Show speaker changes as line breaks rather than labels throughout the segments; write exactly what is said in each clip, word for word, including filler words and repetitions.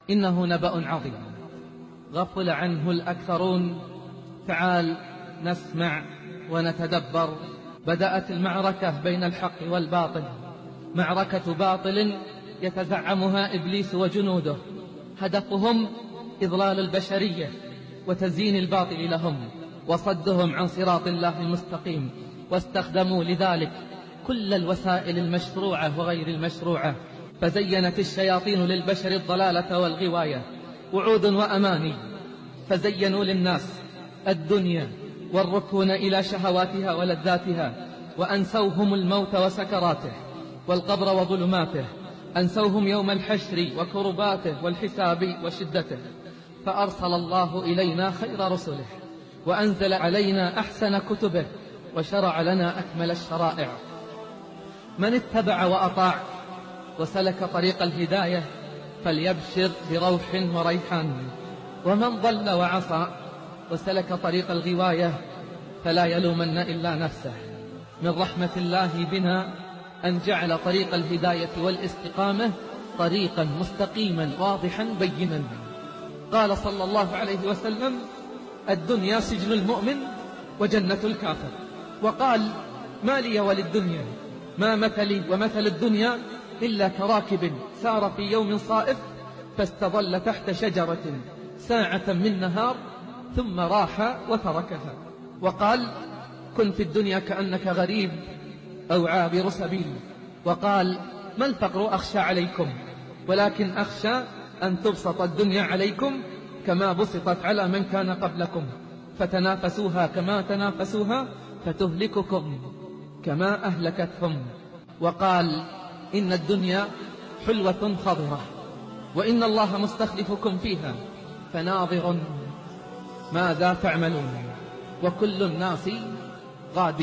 إنه نبأ عظيم غفل عنه الأكثرون. تعال نسمع ونتدبر. بدأت المعركة بين الحق والباطل، معركة باطل يتزعمها إبليس وجنوده، هدفهم إضلال البشرية وتزيين الباطل لهم وصدهم عن صراط الله المستقيم، واستخدموا لذلك كل الوسائل المشروعة وغير المشروعة. فزينت الشياطين للبشر الضلالة والغواية وعود وأماني، فزينوا للناس الدنيا والركون إلى شهواتها ولذاتها، وأنسوهم الموت وسكراته والقبر وظلماته، أنسوهم يوم الحشر وكرباته والحساب وشدته. فأرسل الله إلينا خير رسله وأنزل علينا أحسن كتبه وشرع لنا أكمل الشرائع. من اتبع وأطاع وسلك طريق الهداية فليبشر بروح وريحان، ومن ضل وعصى وسلك طريق الغواية فلا يلومن إلا نفسه. من رحمة الله بنا أن جعل طريق الهداية والاستقامة طريقا مستقيما واضحا بينا. قال صلى الله عليه وسلم: الدنيا سجن المؤمن وجنة الكافر. وقال: ما لي وللدنيا، ما مثلي ومثل الدنيا إلا كراكب سار في يوم صائف فاستظل تحت شجرة ساعة من نهار ثم راح وتركها. وقال: كن في الدنيا كأنك غريب أو عابر سبيل. وقال: ما الفقر أخشى عليكم، ولكن أخشى أن تبسط الدنيا عليكم كما بسطت على من كان قبلكم، فتنافسوها كما تنافسوها فتهلككم كما أهلكتهم. وقال: إن الدنيا حلوة خضرة وإن الله مستخلفكم فيها فناظر ماذا تعملون وكل الناس غادي.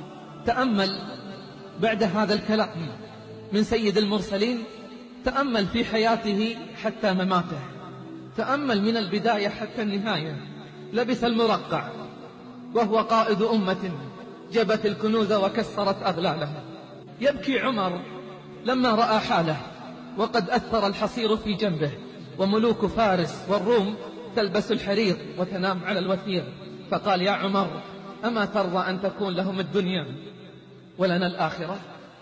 تأمل بعد هذا الكلام من سيد المرسلين، تأمل في حياته حتى مماته، تأمل من البداية حتى النهاية. لبس المرقع وهو قائد أمة جبت الكنوز وكسرت أغلالها. يبكي عمر لما رأى حاله وقد أثر الحصير في جنبه، وملوك فارس والروم تلبس الحرير وتنام على الوثير، فقال: يا عمر، أما ترضى أن تكون لهم الدنيا ولنا الآخرة؟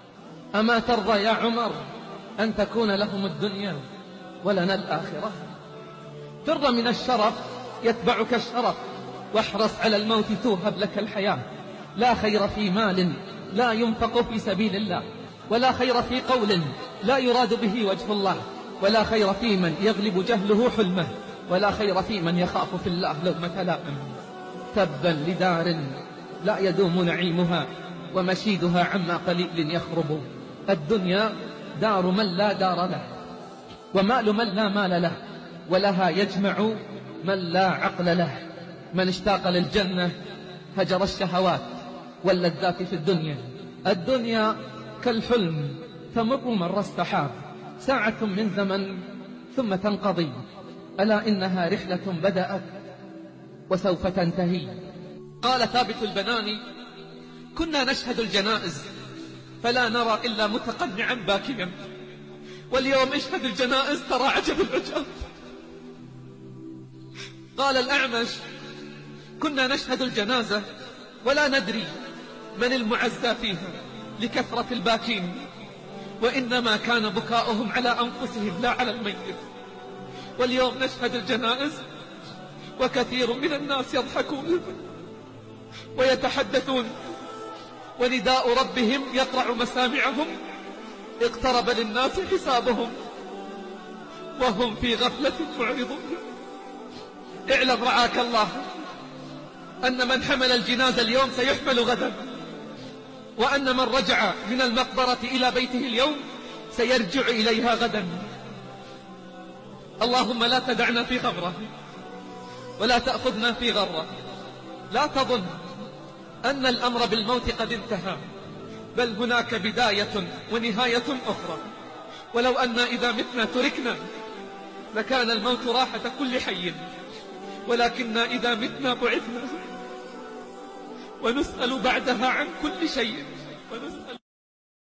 أما ترضى يا عمر أن تكون لهم الدنيا ولنا الآخرة؟ فر من الشرف يتبعك الشرف، واحرص على الموت توهب لك الحياة. لا خير في مال لا ينفق في سبيل الله، ولا خير في قول لا يراد به وجه الله، ولا خير في من يغلب جهله حلمه، ولا خير في من يخاف في الله لومة لائم. تبا لدار لا يدوم نعيمها ومشيدها عما قليل يخرب. الدنيا دار من لا دار له، ومال من لا مال له، ولها يجمع من لا عقل له. من اشتاق للجنة هجر الشهوات واللذات في الدنيا. الدنيا كالحلم تمر مر السحاب، ساعة من زمن ثم تنقضي، ألا إنها رحلة بدأت وسوف تنتهي. قال ثابت البناني: كنا نشهد الجنائز فلا نرى إلا متقنعا باكيا، واليوم اشهد الجنائز ترى عجب العجاب. قال الأعمش: كنا نشهد الجنازة ولا ندري من المعزى فيها لكثرة الباكين، وإنما كان بكاؤهم على أنفسهم لا على الميت. واليوم نشهد الجنائز وكثير من الناس يضحكون ويتحدثون، ونداء ربهم يقرع مسامعهم. اقترب للناس حسابهم وهم في غفلة معرضون. اعلم رعاك الله أن من حمل الجنازة اليوم سيحمل غدا، وأن من رجع من المقبرة إلى بيته اليوم سيرجع إليها غدا. اللهم لا تدعنا في غمرة ولا تأخذنا في غرة. لا تظن أن الأمر بالموت قد انتهى، بل هناك بداية ونهاية أخرى. ولو أن إذا متنا تركنا لكان الموت راحة كل حي، ولكننا إذا متنا بعثنا ونسأل بعدها عن كل شيء.